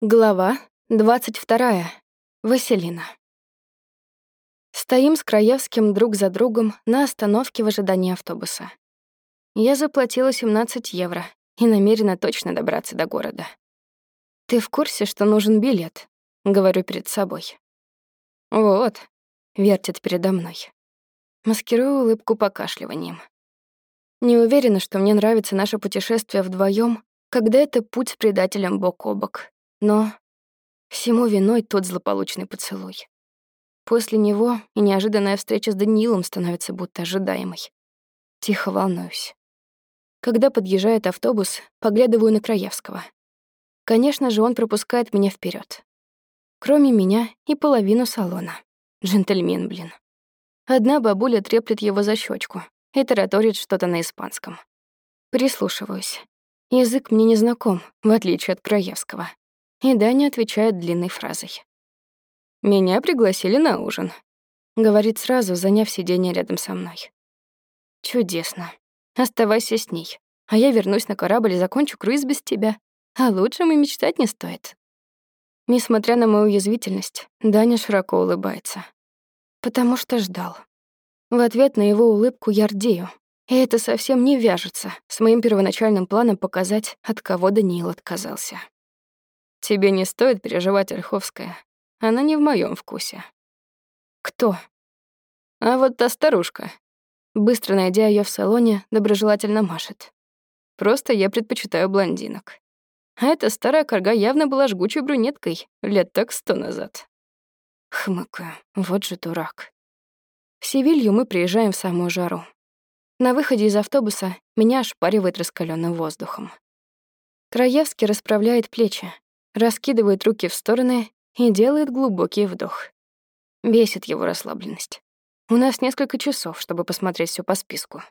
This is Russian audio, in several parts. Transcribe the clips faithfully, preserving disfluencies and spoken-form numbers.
Глава двадцать вторая. Василина. Стоим с Краевским друг за другом на остановке в ожидании автобуса. Я заплатила семнадцать евро и намерена точно добраться до города. «Ты в курсе, что нужен билет?» — говорю перед собой. «Вот», — вертит передо мной. Маскирую улыбку покашливанием. Не уверена, что мне нравится наше путешествие вдвоем, когда это путь с предателем бок о бок. Но всему виной тот злополучный поцелуй. После него и неожиданная встреча с Даниилом становится будто ожидаемой. Тихо волнуюсь. Когда подъезжает автобус, поглядываю на Краевского. Конечно же, он пропускает меня вперед. Кроме меня и половину салона. Джентльмен, блин. Одна бабуля треплет его за щечку и тараторит что-то на испанском. Прислушиваюсь. Язык мне не знаком, в отличие от Краевского. И Даня отвечает длинной фразой. «Меня пригласили на ужин», — говорит сразу, заняв сиденье рядом со мной. «Чудесно. Оставайся с ней, а я вернусь на корабль и закончу круиз без тебя. А лучшем и мечтать не стоит». Несмотря на мою язвительность, Даня широко улыбается. Потому что ждал. В ответ на его улыбку я рдею, и это совсем не вяжется с моим первоначальным планом показать, от кого Даниил отказался. «Тебе не стоит переживать, Ольховская. Она не в моем вкусе». «Кто?» «А вот та старушка». Быстро найдя ее в салоне, доброжелательно машет. «Просто я предпочитаю блондинок. А эта старая корга явно была жгучей брюнеткой лет так сто назад». Хмыкаю, вот же дурак. В Севилью мы приезжаем в самую жару. На выходе из автобуса меня ошпаривает раскалённым воздухом. Краевский расправляет плечи, раскидывает руки в стороны и делает глубокий вдох. Бесит его расслабленность. У нас несколько часов, чтобы посмотреть всё по списку.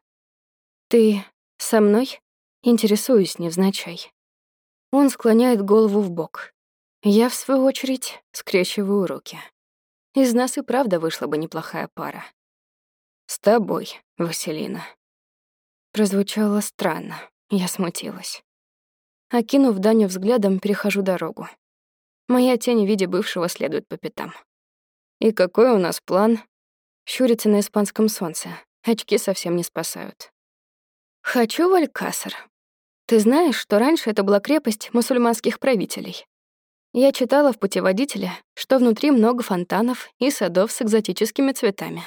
«Ты со мной?» Интересуюсь невзначай. Он склоняет голову вбок. Я, в свою очередь, скрещиваю руки. Из нас и правда вышла бы неплохая пара. «С тобой, Василина». Прозвучало странно, я смутилась. Окинув Даню взглядом, перехожу дорогу. Моя тень в виде бывшего следует по пятам. «И какой у нас план?» Щурится на испанском солнце. Очки совсем не спасают. «Хочу в Алькасар. Ты знаешь, что раньше это была крепость мусульманских правителей? Я читала в путеводителе, что внутри много фонтанов и садов с экзотическими цветами».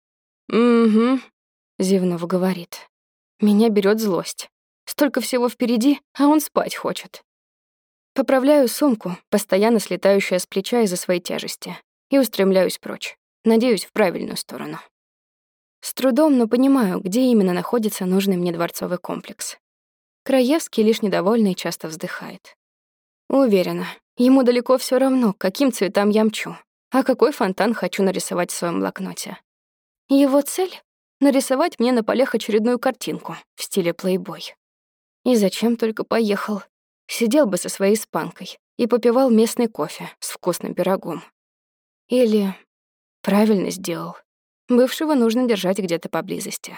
«Угу», — зевнув, говорит. Меня берет злость. Столько всего впереди, а он спать хочет. Поправляю сумку, постоянно слетающая с плеча из-за своей тяжести, и устремляюсь прочь. Надеюсь, в правильную сторону. С трудом, но понимаю, где именно находится нужный мне дворцовый комплекс. Краевский, лишь недовольный, часто вздыхает. Уверена, ему далеко всё равно, к каким цветам я мчу, а какой фонтан хочу нарисовать в своем блокноте. Его цель — нарисовать мне на полях очередную картинку в стиле плейбой. И зачем только поехал? Сидел бы со своей испанкой и попивал местный кофе с вкусным пирогом. Или правильно сделал. Бывшего нужно держать где-то поблизости.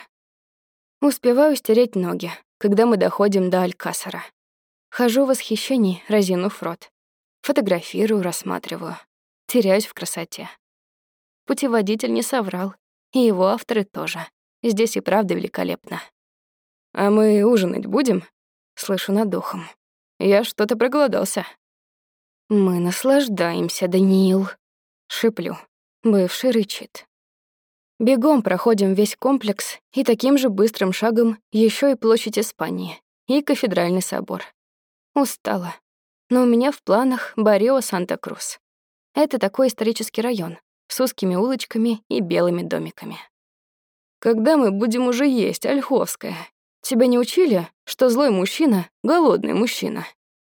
Успеваю стереть ноги, когда мы доходим до Алькасара. Хожу в восхищении, разинув рот. Фотографирую, рассматриваю. Теряюсь в красоте. Путеводитель не соврал, и его авторы тоже. Здесь и правда великолепно. «А мы ужинать будем?» Слышу над духом. «Я что-то проголодался». «Мы наслаждаемся, Даниил», — шиплю. Бывший рычит. Бегом проходим весь комплекс и таким же быстрым шагом еще и площадь Испании и кафедральный собор. Устала. Но у меня в планах Баррио Санта-Крус. Это такой исторический район с узкими улочками и белыми домиками. «Когда мы будем уже есть, Ольховская? Тебя не учили, что злой мужчина — голодный мужчина?»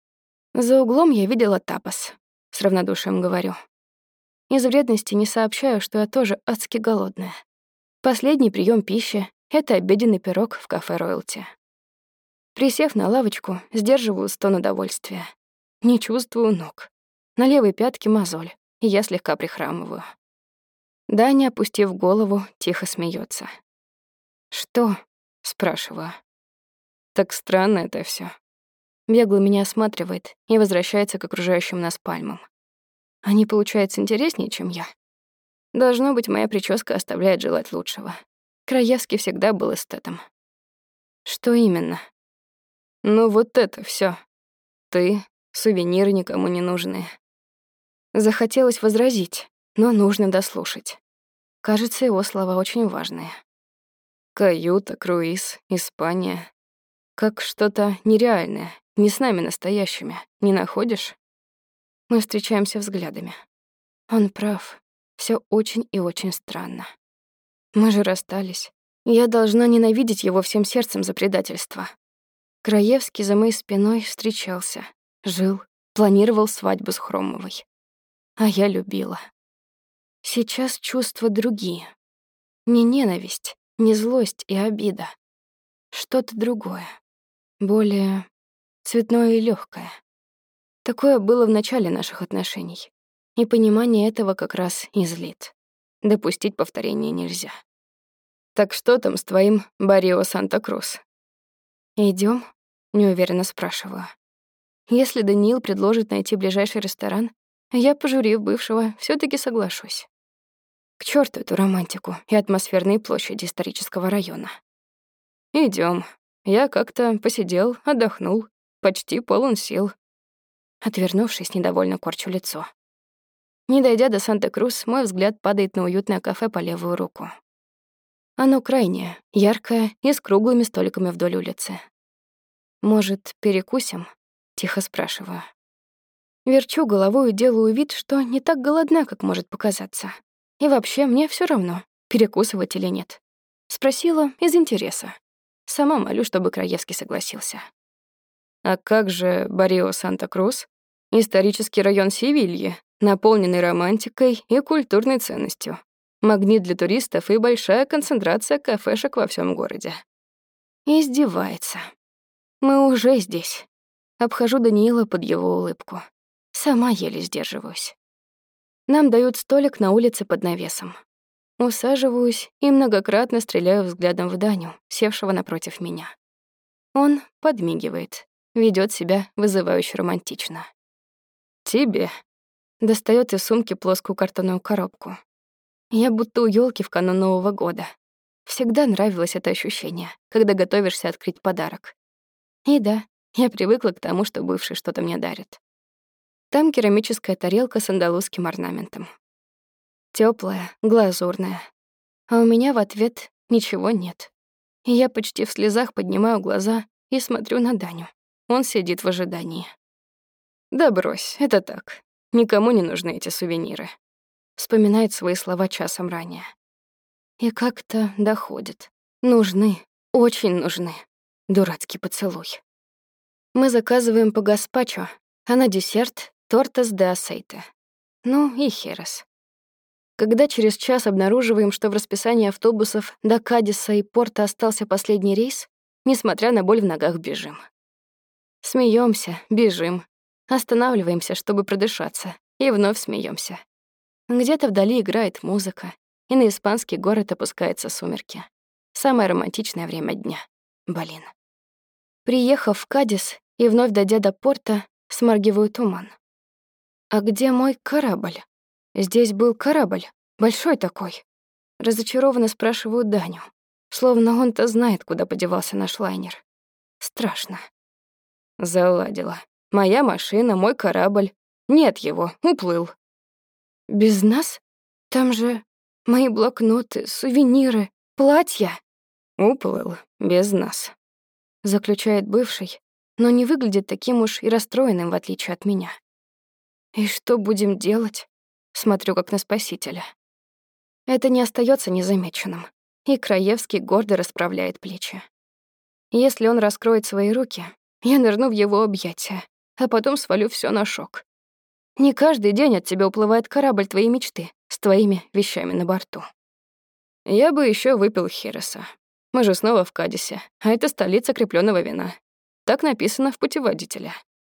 За углом я видела тапос. С равнодушием говорю. Из вредности не сообщаю, что я тоже адски голодная. Последний прием пищи — это обеденный пирог в кафе «Роялти». Присев на лавочку, сдерживаю стон удовольствия. Не чувствую ног. На левой пятке мозоль, и я слегка прихрамываю. Даня, опустив голову, тихо смеется. «Что?» — спрашиваю. «Так странно это все. бегло меня осматривает и возвращается к окружающим нас пальмам. Они, получается, интереснее, чем я. Должно быть, моя прическа оставляет желать лучшего. Краевский всегда был эстетом. Что именно? Ну вот это всё. Ты, сувениры никому не нужные. Захотелось возразить, но нужно дослушать. Кажется, его слова очень важные. Каюта, круиз, Испания. Как что-то нереальное, не с нами настоящими, не находишь? Мы встречаемся взглядами. Он прав. Всё очень и очень странно. Мы же расстались. Я должна ненавидеть его всем сердцем за предательство. Краевский за моей спиной встречался, жил, планировал свадьбу с Хромовой. А я любила. Сейчас чувства другие. Не ненависть, не злость и обида. Что-то другое. Более цветное и лёгкое. Такое было в начале наших отношений. И понимание этого как раз и злит. Допустить повторения нельзя. «Так что там с твоим Баррио Санта-Крус?» «Идём?» — неуверенно спрашиваю. Если Даниил предложит найти ближайший ресторан, я, пожурив бывшего, всё-таки соглашусь. К чёрту эту романтику и атмосферные площади исторического района. Идём. Я как-то посидел, отдохнул, почти полон сил». Отвернувшись, недовольно корчу лицо. Не дойдя до Санта-Крус, мой взгляд падает на уютное кафе по левую руку. Оно крайнее, яркое и с круглыми столиками вдоль улицы. «Может, перекусим?» — тихо спрашиваю. Верчу головой и делаю вид, что не так голодна, как может показаться. И вообще, мне всё равно, перекусывать или нет. Спросила из интереса. Сама молю, чтобы Краевский согласился. «А как же Баррио Санта-Крус? Исторический район Севильи, наполненный романтикой и культурной ценностью. Магнит для туристов и большая концентрация кафешек во всем городе». Издевается. Мы уже здесь. Обхожу Даниила под его улыбку. Сама еле сдерживаюсь. Нам дают столик на улице под навесом. Усаживаюсь и многократно стреляю взглядом в Даню, севшего напротив меня. Он подмигивает, ведёт себя вызывающе романтично. «Тебе?» — достаёт из сумки плоскую картонную коробку. Я будто у ёлки в канун Нового года. Всегда нравилось это ощущение, когда готовишься открыть подарок. И да, я привыкла к тому, что бывший что-то мне дарит. Там керамическая тарелка с андалузским орнаментом. Тёплая, глазурная. А у меня в ответ ничего нет. И я почти в слезах поднимаю глаза и смотрю на Даню. Он сидит в ожидании. «Да брось, это так. Никому не нужны эти сувениры», — вспоминает свои слова часом ранее. И как-то доходит. Нужны, очень нужны. Дурацкий поцелуй. Мы заказываем по гаспачо, а на десерт — тортас де асейте. Ну и херес. Когда через час обнаруживаем, что в расписании автобусов до Кадиса и порта остался последний рейс, несмотря на боль в ногах, бежим. Смеёмся, бежим, останавливаемся, чтобы продышаться, и вновь смеёмся. Где-то вдали играет музыка, и на испанский город опускаются сумерки. Самое романтичное время дня. Блин. Приехав в Кадис и вновь дойдя до порта, сморгиваю туман. А где мой корабль? Здесь был корабль, большой такой. Разочарованно спрашиваю Даню, словно он-то знает, куда подевался наш лайнер. Страшно. Заладила. Моя машина, мой корабль. Нет его, уплыл. Без нас? Там же мои блокноты, сувениры, платья. Уплыл без нас. Заключает бывший, но не выглядит таким уж и расстроенным, в отличие от меня. И что будем делать? Смотрю как на спасителя. Это не остается незамеченным, и Краевский гордо расправляет плечи. Если он раскроет свои руки, я нырну в его объятия, а потом свалю все на шок. Не каждый день от тебя уплывает корабль твоей мечты с твоими вещами на борту. Я бы еще выпил хереса. Мы же снова в Кадисе, а это столица крепленного вина. Так написано в путеводителе.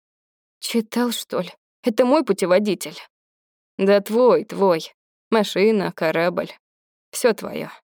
Читал, что ли? Это мой путеводитель. Да твой, твой. Машина, корабль. Все твое.